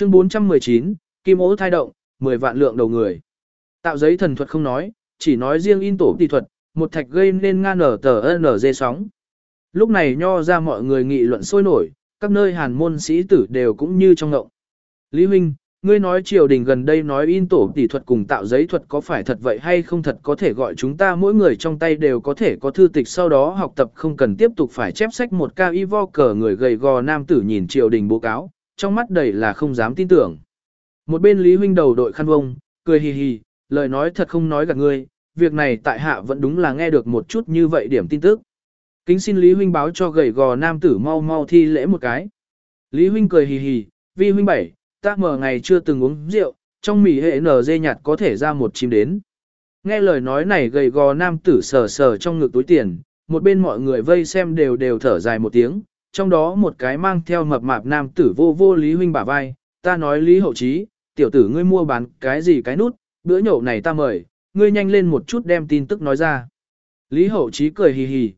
Chương 419, Kim ố thai động, 10 vạn lượng đầu người. Tạo giấy thần thuật không nói, chỉ nói riêng in tổ tỷ thuật, một thạch gây nên ngang nở tờ NG sóng. Lúc này nho ra mọi người nghị luận sôi nổi, các nơi hàn môn sĩ tử đều cũng như trong ngộng. Lý huynh, ngươi nói triều đình gần đây nói in tổ tỷ thuật cùng tạo giấy thuật có phải thật vậy hay không, thật có thể gọi chúng ta mỗi người trong tay đều có thể có thư tịch, sau đó học tập không cần tiếp tục phải chép sách. Một ca y vo cờ người gầy gò nam tử nhìn triều đình báo cáo, trong mắt đầy là không dám tin tưởng. Một bên Lý huynh đầu đội khăn vông, cười hì hì, lời nói thật không nói gạt ngươi, việc này tại hạ vẫn đúng là nghe được một chút như vậy điểm tin tức. Kính xin Lý huynh báo cho gầy gò nam tử mau mau thi lễ một cái. Lý huynh cười hì hì, vi huynh bảy, ta mở ngày chưa từng uống rượu, trong mỉ hệ nở dê nhạt có thể ra một chim đến. Nghe lời nói này gầy gò nam tử sờ sờ trong ngực túi tiền, một bên mọi người vây xem đều thở dài một tiếng, trong đó một cái mang theo mập mạp nam tử vô vô Lý huynh bả vai, ta nói Lý hậu trí, tiểu tử ngươi mua bán cái gì cái nút, bữa nhậu này ta mời, ngươi nhanh lên một chút đem tin tức nói ra. Lý hậu trí cười hì hì,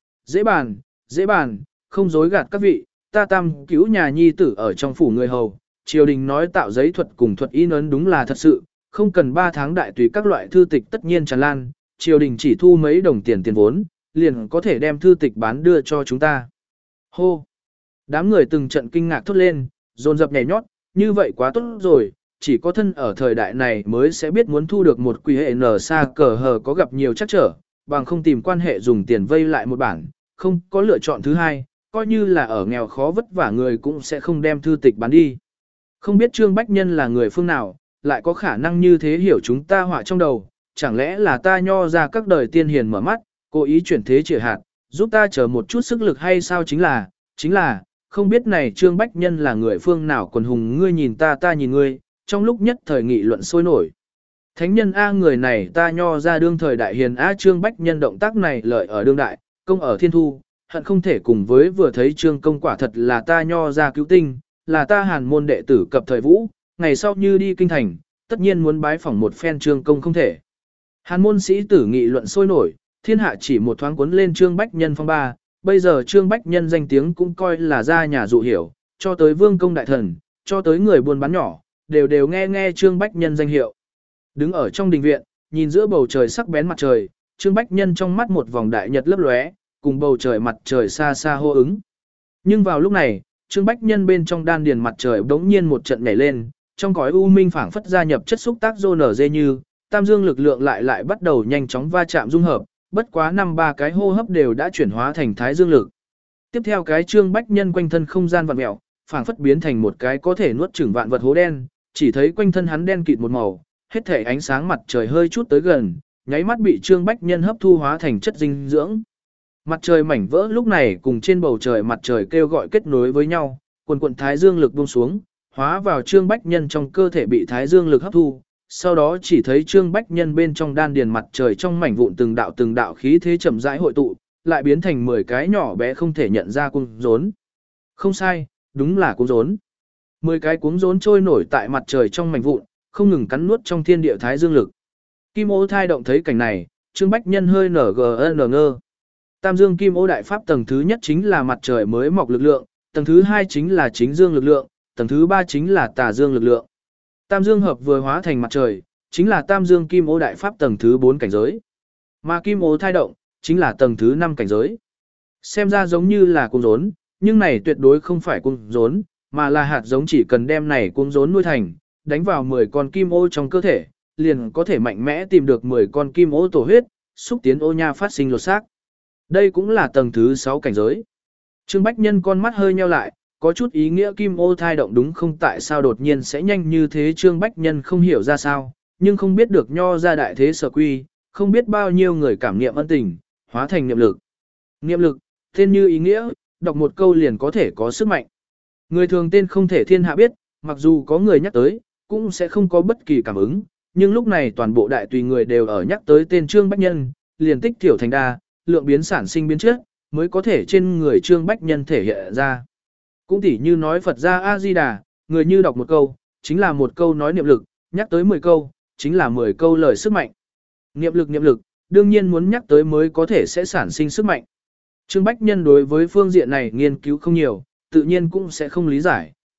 dễ bàn, không dối gạt các vị, ta tam cứu nhà nhi tử ở trong phủ người hầu, triều đình nói tạo giấy thuật cùng thuật in ấn đúng là thật sự, không cần 3 tháng đại tùy các loại thư tịch tất nhiên tràn lan, triều đình chỉ thu mấy đồng tiền vốn, liền có thể đem thư tịch bán đưa cho chúng ta. Hô! Đám người từng trận kinh ngạc thốt lên, dồn dập nhảy nhót, như vậy quá tốt rồi, chỉ có thân ở thời đại này mới sẽ biết muốn thu được một quỷ hệ nở xa cờ hờ có gặp nhiều trắc trở, bằng không tìm quan hệ dùng tiền vay lại một bản, không có lựa chọn thứ hai, coi như là ở nghèo khó vất vả người cũng sẽ không đem thư tịch bán đi. Không biết Trương Bách Nhân là người phương nào, lại có khả năng như thế hiểu chúng ta họa trong đầu, chẳng lẽ là ta nho ra các đời tiên hiền mở mắt, cố ý chuyển thế trịa hạt, giúp ta chờ một chút sức lực hay sao, chính là, không biết này Trương Bách Nhân là người phương nào, quần hùng ngươi nhìn ta nhìn ngươi, trong lúc nhất thời nghị luận sôi nổi. Thánh nhân A, người này ta nho ra đương thời đại hiền A. Trương Bách Nhân động tác này lợi ở đương đại, công ở thiên thu, hận không thể cùng với vừa thấy Trương công quả thật là ta nho ra cứu tinh, là ta hàn môn đệ tử cập thời vũ, ngày sau như đi kinh thành, tất nhiên muốn bái phỏng một phen Trương công không thể. Hàn môn sĩ tử nghị luận sôi nổi, thiên hạ chỉ một thoáng cuốn lên Trương Bách Nhân phong ba, bây giờ Trương Bách Nhân danh tiếng cũng coi là ra nhà dụ hiểu, cho tới vương công đại thần, cho tới người buôn bán nhỏ, đều nghe Trương Bách Nhân danh hiệu. Đứng ở trong đình viện, nhìn giữa bầu trời sắc bén mặt trời, Trương Bách Nhân trong mắt một vòng đại nhật lấp lóe, cùng bầu trời mặt trời xa xa hô ứng. Nhưng vào lúc này, Trương Bách Nhân bên trong đan điền mặt trời bỗng nhiên một trận nhảy lên, trong cõi u minh phảng phất gia nhập chất xúc tác rô nở dê như, tam dương lực lượng lại bắt đầu nhanh chóng va chạm dung hợp, bất quá 5-3 cái hô hấp đều đã chuyển hóa thành thái dương lực. Tiếp theo cái Trương Bách Nhân quanh thân không gian vặn mèo, phảng phất biến thành một cái có thể nuốt chửng vạn vật hố đen, chỉ thấy quanh thân hắn đen kịt một màu, hết thể ánh sáng mặt trời hơi chút tới gần, nháy mắt bị Trương Bách Nhân hấp thu hóa thành chất dinh dưỡng. Mặt trời mảnh vỡ lúc này cùng trên bầu trời mặt trời kêu gọi kết nối với nhau, quần thái dương lực buông xuống, hóa vào Trương Bách Nhân trong cơ thể bị thái dương lực hấp thu. Sau đó chỉ thấy Trương Bách Nhân bên trong đan điền mặt trời trong mảnh vụn từng đạo khí thế chậm rãi hội tụ, lại biến thành 10 cái nhỏ bé không thể nhận ra cuống rốn. Không sai, đúng là cuống rốn. 10 cái cuống rốn trôi nổi tại mặt trời trong mảnh vụn, không ngừng cắn nuốt trong thiên địa thái dương lực. Kim ô thai động thấy cảnh này, Trương Bách Nhân hơi ngơ. Tam dương kim ô đại pháp tầng thứ nhất chính là mặt trời mới mọc lực lượng, tầng thứ hai chính là chính dương lực lượng, tầng thứ ba chính là tà dương lực lượng. Tam dương hợp vừa hóa thành mặt trời, chính là tam dương kim ô đại pháp tầng thứ 4 cảnh giới. Mà kim ô thai động, chính là tầng thứ 5 cảnh giới. Xem ra giống như là cuống rốn, nhưng này tuyệt đối không phải cuống rốn, mà là hạt giống, chỉ cần đem này cuống rốn nuôi thành, đánh vào 10 con kim ô trong cơ thể, liền có thể mạnh mẽ tìm được 10 con kim ô tổ huyết, xúc tiến ô nha phát sinh lột xác. Đây cũng là tầng thứ 6 cảnh giới. Trương Bách Nhân con mắt hơi nheo lại, có chút ý nghĩa kim ô thai động đúng không, tại sao đột nhiên sẽ nhanh như thế. Trương Bách Nhân không hiểu ra sao, nhưng không biết được nho ra đại thế sở quy, không biết bao nhiêu người cảm niệm ân tình, hóa thành niệm lực. Niệm lực, tên như ý nghĩa, đọc một câu liền có thể có sức mạnh. Người thường tên không thể thiên hạ biết, mặc dù có người nhắc tới, cũng sẽ không có bất kỳ cảm ứng, nhưng lúc này toàn bộ đại tùy người đều ở nhắc tới tên Trương Bách Nhân, liền tích tiểu thành đa, lượng biến sản sinh biến trước, mới có thể trên người Trương Bách Nhân thể hiện ra. Cũng tỉ như nói Phật gia A-di-đà, người như đọc một câu, chính là một câu nói niệm lực, nhắc tới 10 câu, chính là 10 câu lời sức mạnh. Niệm lực, đương nhiên muốn nhắc tới mới có thể sẽ sản sinh sức mạnh. Trương Bách Nhân đối với phương diện này nghiên cứu không nhiều, tự nhiên cũng sẽ không lý giải,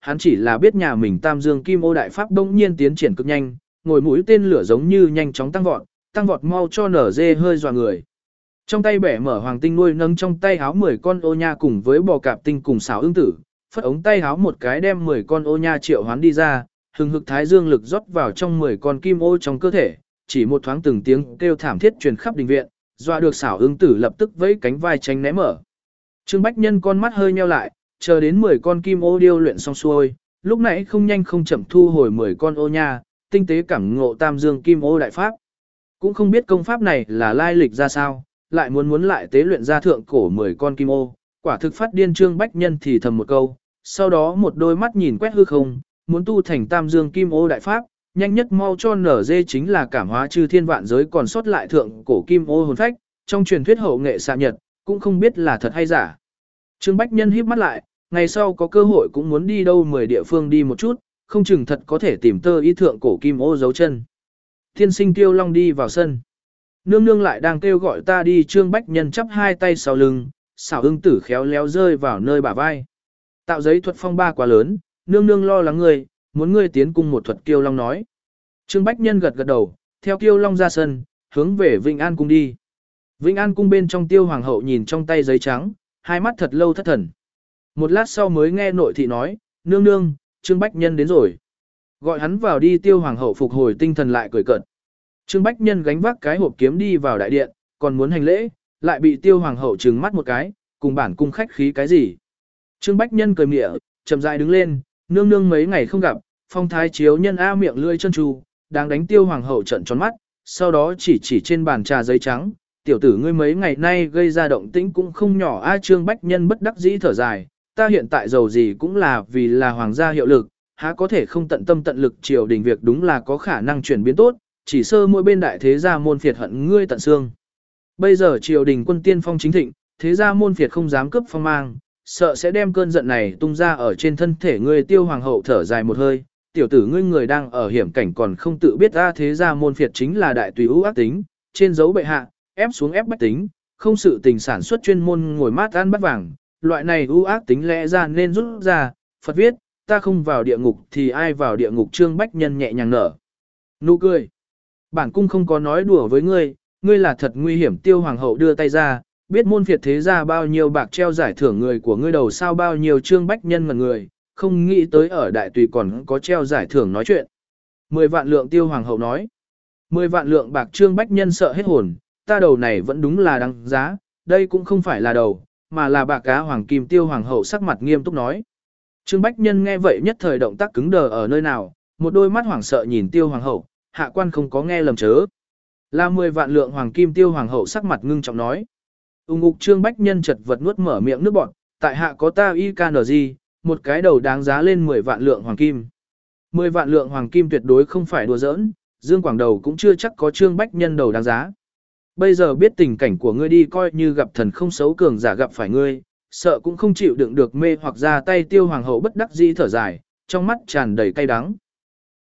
hắn chỉ là biết nhà mình Tam Dương Kim Ô Đại Pháp bỗng nhiên tiến triển cực nhanh, ngồi mũi tên lửa giống như nhanh chóng tăng vọt mau cho nở dê hơi dọa người. Trong tay bẻ mở hoàng tinh nuôi nâng trong tay háo 10 con ô nha cùng với bò cạp tinh cùng xảo ưng tử, phất ống tay háo một cái đem 10 con ô nha triệu hoán đi ra, hừng hực thái dương lực rót vào trong 10 con kim ô trong cơ thể, chỉ một thoáng từng tiếng kêu thảm thiết truyền khắp đình viện, dọa được xảo ưng tử lập tức vẫy cánh vai tránh né mở. Trương Bách Nhân con mắt hơi nheo lại, chờ đến 10 con kim ô điêu luyện xong xuôi, lúc nãy không nhanh không chậm thu hồi 10 con ô nha, tinh tế cảm ngộ Tam Dương Kim Ô Đại Pháp. Cũng không biết công pháp này là lai lịch ra sao, lại muốn lại tế luyện ra thượng cổ 10 con kim ô, quả thực phát điên. Trương Bách Nhân thì thầm một câu, sau đó một đôi mắt nhìn quét hư không, muốn tu thành Tam Dương Kim Ô Đại Pháp, nhanh nhất mau cho nở dê chính là cảm hóa chư thiên vạn giới còn sót lại thượng cổ kim ô hồn phách, trong truyền thuyết hậu nghệ xạ nhật, cũng không biết là thật hay giả. Trương Bách Nhân híp mắt lại, ngày sau có cơ hội cũng muốn đi đâu 10 địa phương đi một chút, không chừng thật có thể tìm tơ ý thượng cổ kim ô dấu chân. Thiên sinh Tiêu Long đi vào sân. Nương nương lại đang kêu gọi ta đi. Trương Bách Nhân chắp hai tay sau lưng, xảo ưng tử khéo léo rơi vào nơi bả vai. Tạo giấy thuật phong ba quá lớn, nương nương lo lắng ngươi, muốn ngươi tiến cung một thuật. Kiêu Long nói. Trương Bách Nhân gật gật đầu, theo Kiêu Long ra sân, hướng về Vĩnh An cung đi. Vĩnh An cung bên trong Tiêu Hoàng hậu nhìn trong tay giấy trắng, hai mắt thật lâu thất thần. Một lát sau mới nghe nội thị nói, nương nương, Trương Bách Nhân đến rồi. Gọi hắn vào đi. Tiêu Hoàng hậu phục hồi tinh thần lại cười cợt. Trương Bách Nhân gánh vác cái hộp kiếm đi vào đại điện, còn muốn hành lễ, lại bị Tiêu Hoàng hậu trừng mắt một cái, cùng bản cung khách khí cái gì. Trương Bách Nhân cười mỉa, chậm rãi đứng lên, nương nương mấy ngày không gặp, phong thái chiếu nhân a miệng lưỡi chân tru, đang đánh Tiêu Hoàng hậu trợn tròn mắt, sau đó chỉ trên bàn trà giấy trắng, tiểu tử ngươi mấy ngày nay gây ra động tĩnh cũng không nhỏ a. Trương Bách Nhân bất đắc dĩ thở dài, ta hiện tại giàu gì cũng là vì là hoàng gia hiệu lực, há có thể không tận tâm tận lực. Triều đình việc đúng là có khả năng chuyển biến tốt, chỉ sơ mỗi bên đại thế gia môn phiệt hận ngươi tận xương. Bây giờ triều đình quân tiên phong chính thịnh, thế gia môn phiệt không dám cướp phong mang, sợ sẽ đem cơn giận này tung ra ở trên thân thể ngươi. Tiêu Hoàng hậu thở dài một hơi, tiểu tử ngươi người đang ở hiểm cảnh còn không tự biết a. Thế gia môn phiệt chính là đại tùy ưu ác tính, trên dấu bệ hạ, ép xuống ép bách tính, không sự tình sản xuất chuyên môn ngồi mát ăn bát vàng, loại này ưu ác tính lẽ ra nên rút ra. Phật viết, ta không vào địa ngục thì ai vào địa ngục. Trương Bách Nhân nhẹ nhàng nở nụ cười. Bản cung không có nói đùa với ngươi, ngươi là thật nguy hiểm. Tiêu Hoàng hậu đưa tay ra, biết môn phiệt thế ra bao nhiêu bạc treo giải thưởng người của ngươi đầu sao bao nhiêu. Trương Bách Nhân ngẩn người, không nghĩ tới ở đại tùy còn có treo giải thưởng nói chuyện. 10 vạn lượng. Tiêu Hoàng hậu nói. 10 vạn lượng bạc. Trương Bách Nhân sợ hết hồn, ta đầu này vẫn đúng là đáng giá, đây cũng không phải là đầu, mà là bạc cá hoàng kim. Tiêu Hoàng hậu sắc mặt nghiêm túc nói. Trương Bách Nhân nghe vậy nhất thời động tác cứng đờ ở nơi nào, một đôi mắt hoảng sợ nhìn Tiêu Hoàng hậu, hạ quan không có nghe lầm chớ. Là 10 vạn lượng hoàng kim. Tiêu Hoàng hậu sắc mặt ngưng trọng nói. Ngục. Trương Bách Nhân chật vật nuốt mở miệng nước bọt, tại hạ có ta IKNG, một cái đầu đáng giá lên 10 vạn lượng hoàng kim. 10 vạn lượng hoàng kim tuyệt đối không phải đùa giỡn, Dương Quảng đầu cũng chưa chắc có Trương Bách Nhân đầu đáng giá. Bây giờ biết tình cảnh của ngươi đi, coi như gặp thần không xấu cường giả gặp phải ngươi, sợ cũng không chịu đựng được mê hoặc ra tay. Tiêu Hoàng hậu bất đắc dĩ thở dài, trong mắt tràn đầy cay đắng.